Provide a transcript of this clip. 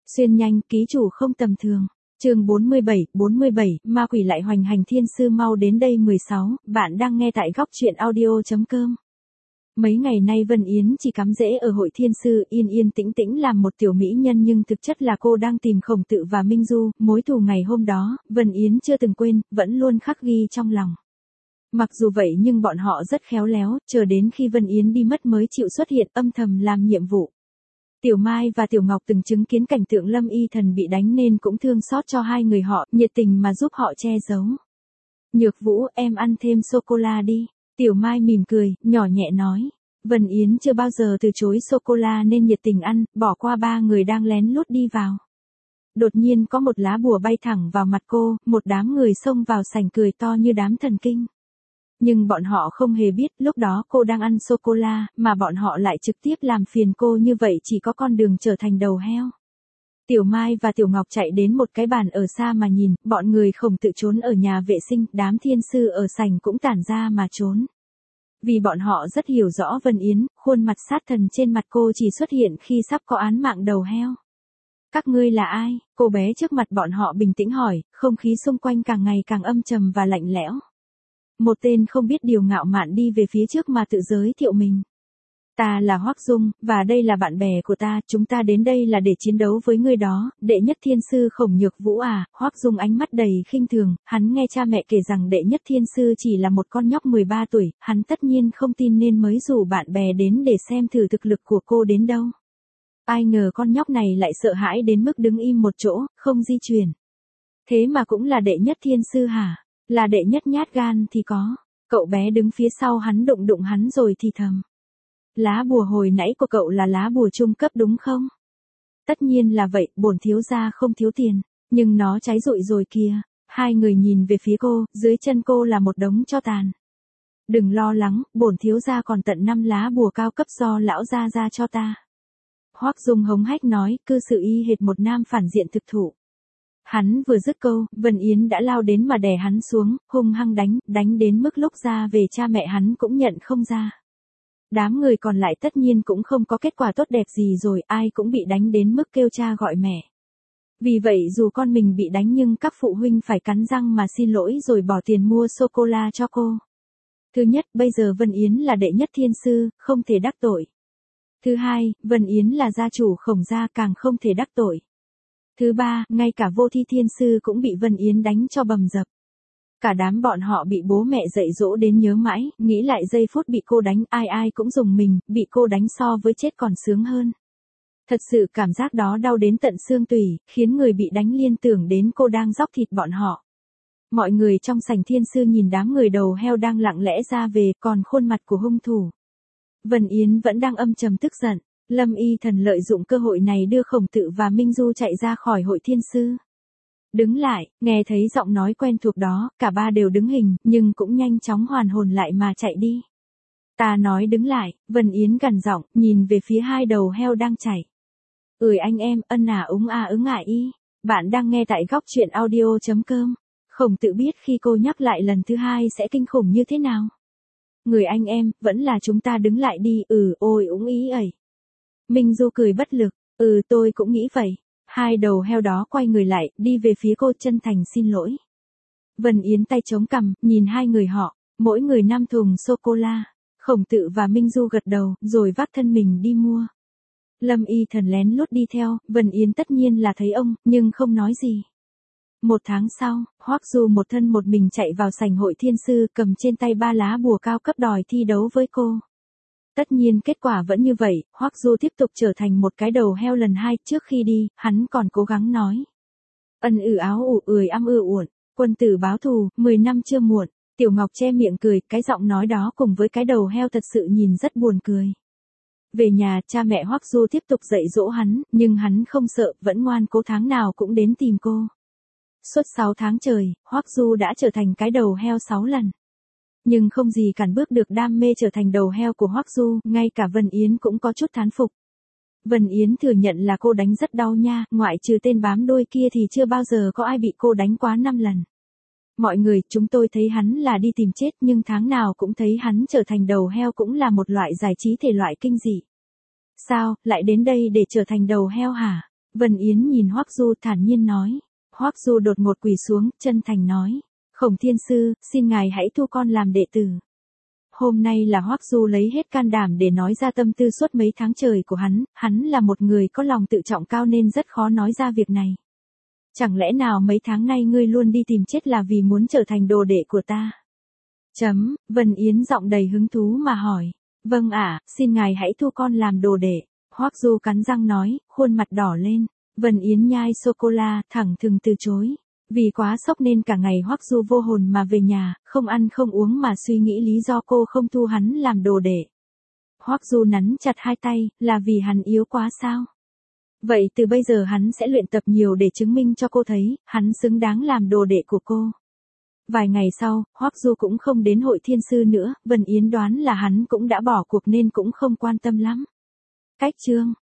Xuyên nhanh, ký chủ không tầm thường. Chương 47, ma quỷ lại hoành hành thiên sư mau đến đây 16, bạn đang nghe tại góc truyện audio.com. Mấy ngày nay Vân Yến chỉ cắm rễ ở hội thiên sư yên yên tĩnh tĩnh làm một tiểu mỹ nhân, nhưng thực chất là cô đang tìm Khổng Tự và Minh Du, mối thù ngày hôm đó, Vân Yến chưa từng quên, vẫn luôn khắc ghi trong lòng. Mặc dù vậy nhưng bọn họ rất khéo léo, chờ đến khi Vân Yến đi mất mới chịu xuất hiện âm thầm làm nhiệm vụ. Tiểu Mai và Tiểu Ngọc từng chứng kiến cảnh tượng Lâm Y Thần bị đánh nên cũng thương xót cho hai người họ, nhiệt tình mà giúp họ che giấu. Nhược Vũ, em ăn thêm sô-cô-la đi. Tiểu Mai mỉm cười, nhỏ nhẹ nói. Vân Yến chưa bao giờ từ chối sô-cô-la nên nhiệt tình ăn, bỏ qua ba người đang lén lút đi vào. Đột nhiên có một lá bùa bay thẳng vào mặt cô, một đám người xông vào sảnh cười to như đám thần kinh. Nhưng bọn họ không hề biết lúc đó cô đang ăn sô-cô-la, mà bọn họ lại trực tiếp làm phiền cô, như vậy chỉ có con đường trở thành đầu heo. Tiểu Mai và Tiểu Ngọc chạy đến một cái bàn ở xa mà nhìn, bọn người Khổng Tự trốn ở nhà vệ sinh, đám thiên sư ở sảnh cũng tản ra mà trốn. Vì bọn họ rất hiểu rõ Vân Yến, khuôn mặt sát thần trên mặt cô chỉ xuất hiện khi sắp có án mạng đầu heo. Các ngươi là ai? Cô bé trước mặt bọn họ bình tĩnh hỏi, không khí xung quanh càng ngày càng âm trầm và lạnh lẽo. Một tên không biết điều ngạo mạn đi về phía trước mà tự giới thiệu mình. Ta là Hoắc Dung, và đây là bạn bè của ta, chúng ta đến đây là để chiến đấu với ngươi đó, đệ nhất thiên sư Khổng Nhược Vũ à. Hoắc Dung ánh mắt đầy khinh thường, hắn nghe cha mẹ kể rằng đệ nhất thiên sư chỉ là một con nhóc 13 tuổi, hắn tất nhiên không tin nên mới rủ bạn bè đến để xem thử thực lực của cô đến đâu. Ai ngờ con nhóc này lại sợ hãi đến mức đứng im một chỗ, không di chuyển. Thế mà cũng là đệ nhất thiên sư hả? Là đệ nhất nhát gan thì có. Cậu bé đứng phía sau hắn đụng hắn rồi thì thầm. Lá bùa hồi nãy của cậu là lá bùa trung cấp đúng không? Tất nhiên là vậy, bổn thiếu gia không thiếu tiền. Nhưng nó cháy rụi rồi kìa. Hai người nhìn về phía cô, dưới chân cô là một đống tro tàn. Đừng lo lắng, bổn thiếu gia còn tận 5 lá bùa cao cấp do lão gia ra cho ta. Hoắc Dung hống hách nói, cư xử y hệt một nam phản diện thực thụ. Hắn vừa dứt câu, Vân Yến đã lao đến mà đè hắn xuống, hung hăng đánh đến mức lúc ra về cha mẹ hắn cũng nhận không ra. Đám người còn lại tất nhiên cũng không có kết quả tốt đẹp gì rồi, ai cũng bị đánh đến mức kêu cha gọi mẹ. Vì vậy dù con mình bị đánh nhưng các phụ huynh phải cắn răng mà xin lỗi rồi bỏ tiền mua sô-cô-la cho cô. Thứ nhất, bây giờ Vân Yến là đệ nhất thiên sư, không thể đắc tội. Thứ hai, Vân Yến là gia chủ Khổng gia, càng không thể đắc tội. Thứ ba, ngay cả Vô Thi thiên sư cũng bị Vân Yến đánh cho bầm dập. Cả đám bọn họ bị bố mẹ dạy dỗ đến nhớ mãi, nghĩ lại giây phút bị cô đánh, ai cũng rùng mình, bị cô đánh so với chết còn sướng hơn. Thật sự cảm giác đó đau đến tận xương tủy, khiến người bị đánh liên tưởng đến cô đang róc thịt bọn họ. Mọi người trong sảnh thiên sư nhìn đám người đầu heo đang lặng lẽ ra về, còn khuôn mặt của hung thủ. Vân Yến vẫn đang âm trầm tức giận. Lâm Y Thần lợi dụng cơ hội này đưa Khổng Tự và Minh Du chạy ra khỏi hội thiên sư. Đứng lại, nghe thấy giọng nói quen thuộc đó, cả ba đều đứng hình, nhưng cũng nhanh chóng hoàn hồn lại mà chạy đi. Ta nói đứng lại, Vân Yến gằn giọng, nhìn về phía hai đầu heo đang chạy. Anh em, ân à ứng ả y. Bạn đang nghe tại góc truyện audio.com. Khổng Tự biết khi cô nhắc lại lần thứ hai sẽ kinh khủng như thế nào. Người anh em, vẫn là chúng ta đứng lại đi, ôi úng ý ẩy. Minh Du cười bất lực, tôi cũng nghĩ vậy. Hai đầu heo đó quay người lại, đi về phía cô chân thành xin lỗi. Vân Yến tay chống cằm, nhìn hai người họ, mỗi người 5 thùng sô-cô-la. Khổng Tự và Minh Du gật đầu, rồi vác thân mình đi mua. Lâm Y Thần lén lút đi theo, Vân Yến tất nhiên là thấy ông, nhưng không nói gì. 1 tháng sau, Hoắc Du một thân một mình chạy vào sảnh hội thiên sư, cầm trên tay 3 lá bùa cao cấp đòi thi đấu với cô. Tất nhiên kết quả vẫn như vậy, Hoắc Du tiếp tục trở thành một cái đầu heo lần 2, trước khi đi, hắn còn cố gắng nói. Ân áo uộn, quân tử báo thù, 10 năm chưa muộn. Tiểu Ngọc che miệng cười, cái giọng nói đó cùng với cái đầu heo thật sự nhìn rất buồn cười. Về nhà, cha mẹ Hoắc Du tiếp tục dạy dỗ hắn, nhưng hắn không sợ, vẫn ngoan cố, tháng nào cũng đến tìm cô. Suốt 6 tháng trời, Hoắc Du đã trở thành cái đầu heo 6 lần. Nhưng không gì cản bước được đam mê trở thành đầu heo của Hoắc Du, ngay cả Vân Yến cũng có chút thán phục. Vân Yến thừa nhận là cô đánh rất đau nha, ngoại trừ tên bám đuôi kia thì chưa bao giờ có ai bị cô đánh quá 5 lần. Mọi người, chúng tôi thấy hắn là đi tìm chết, nhưng tháng nào cũng thấy hắn trở thành đầu heo cũng là một loại giải trí thể loại kinh dị. Sao, lại đến đây để trở thành đầu heo hả? Vân Yến nhìn Hoắc Du thản nhiên nói. Hoắc Du đột ngột quỳ xuống, chân thành nói. Khổng Thiên Sư, xin ngài hãy thu con làm đệ tử. Hôm nay là Hoắc Du lấy hết can đảm để nói ra tâm tư suốt mấy tháng trời của hắn là một người có lòng tự trọng cao nên rất khó nói ra việc này. Chẳng lẽ nào mấy tháng nay ngươi luôn đi tìm chết là vì muốn trở thành đồ đệ của ta? Vân Yến giọng đầy hứng thú mà hỏi. Vâng ạ, xin ngài hãy thu con làm đồ đệ. Hoắc Du cắn răng nói, khuôn mặt đỏ lên. Vân Yến nhai sô-cô-la, thẳng thừng từ chối. Vì quá sốc nên cả ngày Hoắc Du vô hồn mà về nhà, không ăn không uống mà suy nghĩ lý do cô không thu hắn làm đồ đệ. Hoắc Du nắn chặt hai tay, là vì hắn yếu quá sao? Vậy từ bây giờ hắn sẽ luyện tập nhiều để chứng minh cho cô thấy, hắn xứng đáng làm đồ đệ của cô. Vài ngày sau, Hoắc Du cũng không đến hội thiên sư nữa, Vân Yến đoán là hắn cũng đã bỏ cuộc nên cũng không quan tâm lắm. Cách chương